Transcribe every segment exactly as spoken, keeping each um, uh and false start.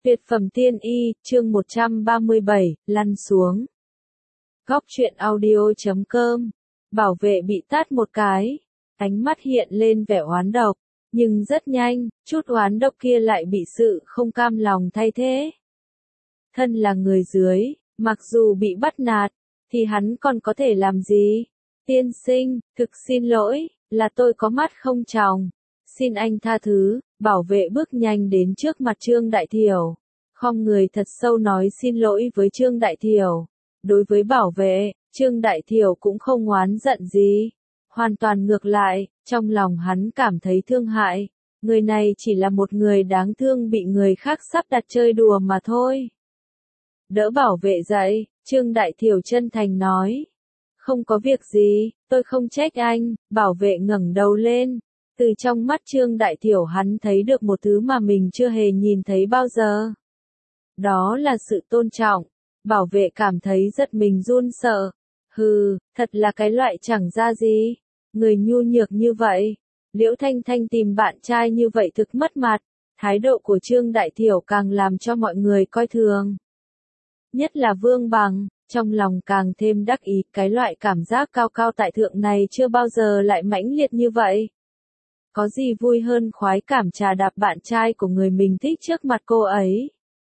Tuyệt phẩm tiên y, chương một trăm ba mươi bảy, lăn xuống. Góc truyện audio chấm com. Bảo vệ bị tát một cái. Ánh mắt hiện lên vẻ oán độc. Nhưng rất nhanh, chút oán độc kia lại bị sự không cam lòng thay thế. Thân là người dưới, mặc dù bị bắt nạt, thì hắn còn có thể làm gì? Tiên sinh, thực xin lỗi, là tôi có mắt không tròng. Xin anh tha thứ. Bảo vệ bước nhanh đến trước mặt Trương Đại Thiểu. Khom người thật sâu nói xin lỗi với Trương Đại Thiểu. Đối với bảo vệ, Trương Đại Thiểu cũng không oán giận gì. Hoàn toàn ngược lại, trong lòng hắn cảm thấy thương hại. Người này chỉ là một người đáng thương bị người khác sắp đặt chơi đùa mà thôi. Đỡ bảo vệ dậy, Trương Đại Thiểu chân thành nói. Không có việc gì, tôi không trách anh. Bảo vệ ngẩng đầu lên. Từ trong mắt Trương Đại Thiểu hắn thấy được một thứ mà mình chưa hề nhìn thấy bao giờ. Đó là sự tôn trọng. Bảo vệ cảm thấy rất mình run sợ. Hừ, thật là cái loại chẳng ra gì. Người nhu nhược như vậy. Liễu Thanh Thanh tìm bạn trai như vậy thực mất mặt. Thái độ của Trương Đại Thiểu càng làm cho mọi người coi thường. Nhất là Vương Bằng, trong lòng càng thêm đắc ý. Cái loại cảm giác cao cao tại thượng này chưa bao giờ lại mãnh liệt như vậy. Có gì vui hơn khoái cảm trà đạp bạn trai của người mình thích trước mặt cô ấy.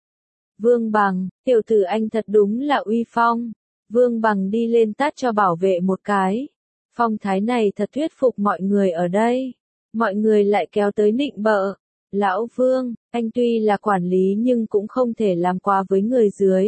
Vương Bằng, tiểu tử anh thật đúng là uy phong. Vương Bằng đi lên tát cho bảo vệ một cái. Phong thái này thật thuyết phục mọi người ở đây. Mọi người lại kéo tới nịnh bợ. Lão Vương, anh tuy là quản lý nhưng cũng không thể làm quá với người dưới.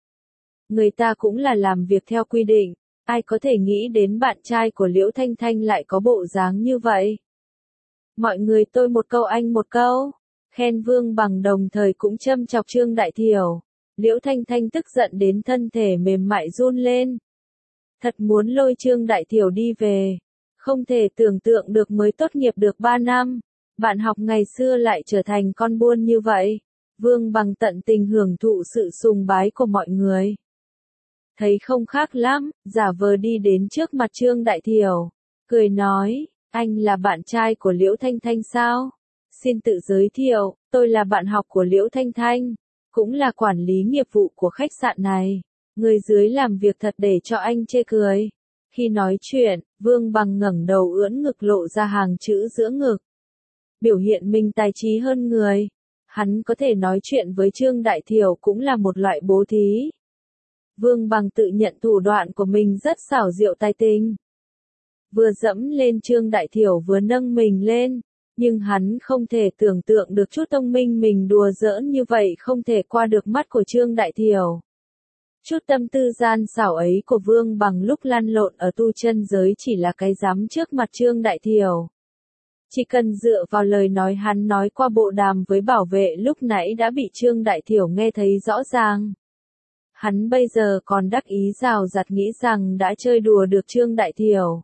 Người ta cũng là làm việc theo quy định. Ai có thể nghĩ đến bạn trai của Liễu Thanh Thanh lại có bộ dáng như vậy. Mọi người tôi một câu anh một câu. Khen Vương Bằng đồng thời cũng châm chọc Trương Đại Thiểu. Liễu Thanh Thanh tức giận đến thân thể mềm mại run lên. Thật muốn lôi Trương Đại Thiểu đi về. Không thể tưởng tượng được mới tốt nghiệp được ba năm. Bạn học ngày xưa lại trở thành con buôn như vậy. Vương Bằng tận tình hưởng thụ sự sùng bái của mọi người. Thấy không khác lắm, giả vờ đi đến trước mặt Trương Đại Thiểu. Cười nói. Anh là bạn trai của Liễu Thanh Thanh sao? Xin tự giới thiệu, tôi là bạn học của Liễu Thanh Thanh, cũng là quản lý nghiệp vụ của khách sạn này. Người dưới làm việc thật để cho anh chê cười. Khi nói chuyện, Vương Bằng ngẩng đầu ưỡn ngực lộ ra hàng chữ giữa ngực. Biểu hiện mình tài trí hơn người. Hắn có thể nói chuyện với Trương Đại Thiểu cũng là một loại bố thí. Vương Bằng tự nhận thủ đoạn của mình rất xảo diệu tài tình. Vừa dẫm lên Trương Đại Thiểu vừa nâng mình lên, nhưng hắn không thể tưởng tượng được chút thông minh mình đùa giỡn như vậy không thể qua được mắt của Trương Đại Thiểu. Chút tâm tư gian xảo ấy của Vương Bằng lúc lăn lộn ở tu chân giới chỉ là cái rắm trước mặt Trương Đại Thiểu. Chỉ cần dựa vào lời nói hắn nói qua bộ đàm với bảo vệ lúc nãy đã bị Trương Đại Thiểu nghe thấy rõ ràng. Hắn bây giờ còn đắc ý rào rạt nghĩ rằng đã chơi đùa được Trương Đại Thiểu.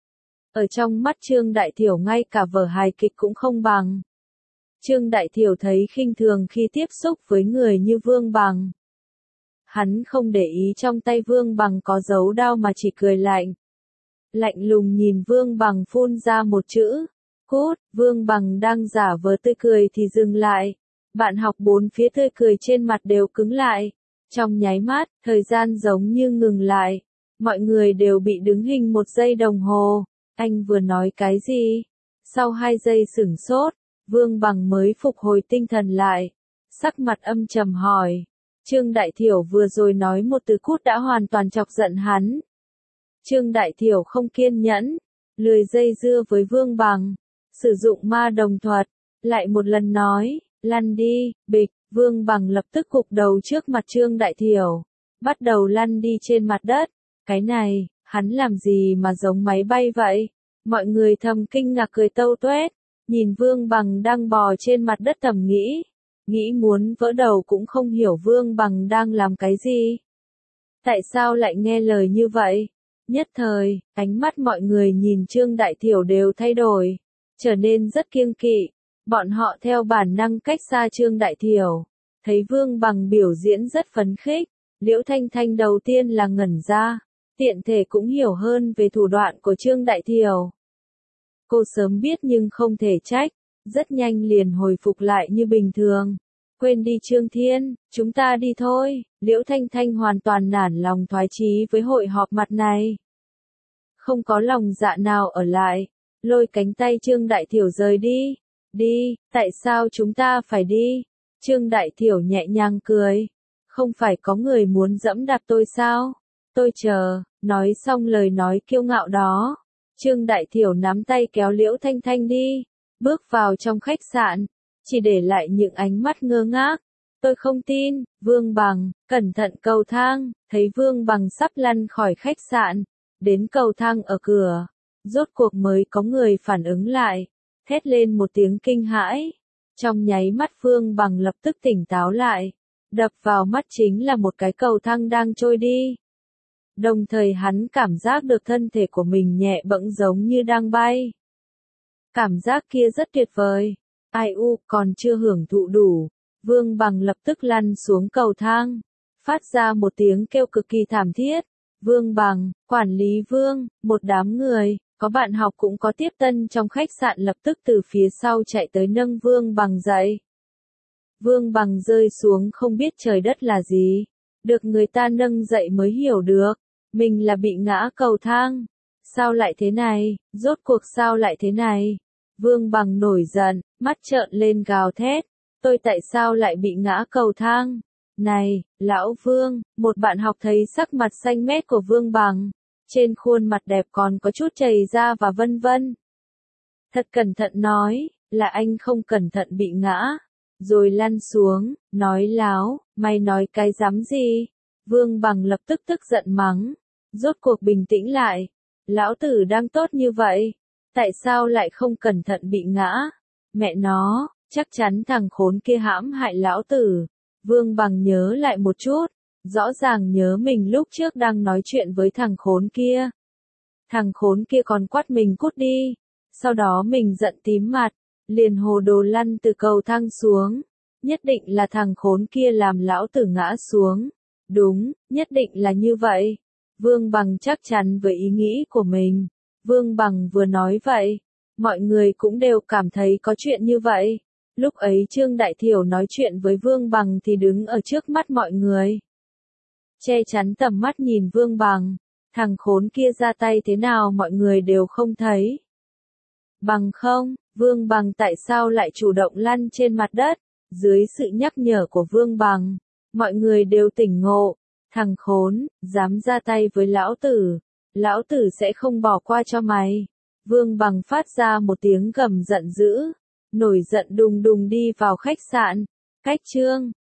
Ở trong mắt Trương Đại Thiểu ngay cả vở hài kịch cũng không bằng. Trương Đại Thiểu thấy khinh thường khi tiếp xúc với người như Vương Bằng. Hắn không để ý trong tay Vương Bằng có dấu đao mà chỉ cười lạnh. Lạnh lùng nhìn Vương Bằng phun ra một chữ. Cút, Vương Bằng đang giả vờ tươi cười thì dừng lại. Bạn học bốn phía tươi cười trên mặt đều cứng lại. Trong nháy mắt, thời gian giống như ngừng lại. Mọi người đều bị đứng hình một giây đồng hồ. Anh vừa nói cái gì? Sau hai giây sửng sốt, Vương Bằng mới phục hồi tinh thần lại. Sắc mặt âm trầm hỏi. Trương Đại Thiểu vừa rồi nói một từ cút đã hoàn toàn chọc giận hắn. Trương Đại Thiểu không kiên nhẫn, lười dây dưa với Vương Bằng. Sử dụng ma đồng thuật, lại một lần nói, lăn đi, bịch. Vương Bằng lập tức gục đầu trước mặt Trương Đại Thiểu. Bắt đầu lăn đi trên mặt đất. Cái này, hắn làm gì mà giống máy bay vậy? Mọi người thầm kinh ngạc cười tâu tuét. Nhìn Vương Bằng đang bò trên mặt đất thầm nghĩ. Nghĩ muốn vỡ đầu cũng không hiểu Vương Bằng đang làm cái gì. Tại sao lại nghe lời như vậy? Nhất thời, ánh mắt mọi người nhìn Trương Đại Thiểu đều thay đổi. Trở nên rất kiêng kỵ. Bọn họ theo bản năng cách xa Trương Đại Thiểu. Thấy Vương Bằng biểu diễn rất phấn khích. Liễu Thanh Thanh đầu tiên là ngẩn ra. Tiện thể cũng hiểu hơn về thủ đoạn của Trương Đại Thiểu. Cô sớm biết nhưng không thể trách. Rất nhanh liền hồi phục lại như bình thường. Quên đi Trương Thiên, chúng ta đi thôi. Liễu Thanh Thanh hoàn toàn nản lòng thoái chí với hội họp mặt này. Không có lòng dạ nào ở lại, lôi cánh tay Trương Đại Thiểu rời đi. Đi, tại sao chúng ta phải đi? Trương Đại Thiểu nhẹ nhàng cười. Không phải có người muốn dẫm đạp tôi sao? Tôi chờ, nói xong lời nói kiêu ngạo đó. Trương Đại Thiểu nắm tay kéo Liễu Thanh Thanh đi, bước vào trong khách sạn, chỉ để lại những ánh mắt ngơ ngác. Tôi không tin, Vương Bằng, cẩn thận cầu thang, thấy Vương Bằng sắp lăn khỏi khách sạn, đến cầu thang ở cửa, rốt cuộc mới có người phản ứng lại, thét lên một tiếng kinh hãi. Trong nháy mắt Vương Bằng lập tức tỉnh táo lại, đập vào mắt chính là một cái cầu thang đang trôi đi. Đồng thời hắn cảm giác được thân thể của mình nhẹ bẫng giống như đang bay. Cảm giác kia rất tuyệt vời. Ai u, còn chưa hưởng thụ đủ. Vương Bằng lập tức lăn xuống cầu thang, phát ra một tiếng kêu cực kỳ thảm thiết. Vương Bằng, quản lý Vương, một đám người, có bạn học cũng có tiếp tân trong khách sạn lập tức từ phía sau chạy tới nâng Vương Bằng dậy. Vương Bằng rơi xuống không biết trời đất là gì, được người ta nâng dậy mới hiểu được, mình là bị ngã cầu thang. Sao lại thế này, rốt cuộc sao lại thế này? Vương Bằng nổi giận, mắt trợn lên gào thét, tôi tại sao lại bị ngã cầu thang? Này, lão Vương, một bạn học thấy sắc mặt xanh mét của Vương Bằng, trên khuôn mặt đẹp còn có chút chảy ra và vân vân. Thật cẩn thận nói, là anh không cẩn thận bị ngã, rồi lăn xuống, nói láo, mày nói cái dám gì? Vương Bằng lập tức tức giận mắng, rốt cuộc bình tĩnh lại, lão tử đang tốt như vậy, tại sao lại không cẩn thận bị ngã? Mẹ nó, chắc chắn thằng khốn kia hãm hại lão tử. Vương Bằng nhớ lại một chút, rõ ràng nhớ mình lúc trước đang nói chuyện với thằng khốn kia. Thằng khốn kia còn quát mình cút đi, sau đó mình giận tím mặt, liền hồ đồ lăn từ cầu thang xuống. Nhất định là thằng khốn kia làm lão tử ngã xuống. Đúng, nhất định là như vậy. Vương Bằng chắc chắn với ý nghĩ của mình. Vương Bằng vừa nói vậy, mọi người cũng đều cảm thấy có chuyện như vậy. Lúc ấy Trương Đại Thiểu nói chuyện với Vương Bằng thì đứng ở trước mắt mọi người. Che chắn tầm mắt nhìn Vương Bằng, thằng khốn kia ra tay thế nào mọi người đều không thấy. Bằng không, Vương Bằng tại sao lại chủ động lăn trên mặt đất? Dưới sự nhắc nhở của Vương Bằng, mọi người đều tỉnh ngộ. Thằng khốn, dám ra tay với lão tử, lão tử sẽ không bỏ qua cho mày. Vương Bằng phát ra một tiếng gầm giận dữ, nổi giận đùng đùng đi vào khách sạn. Cách Trương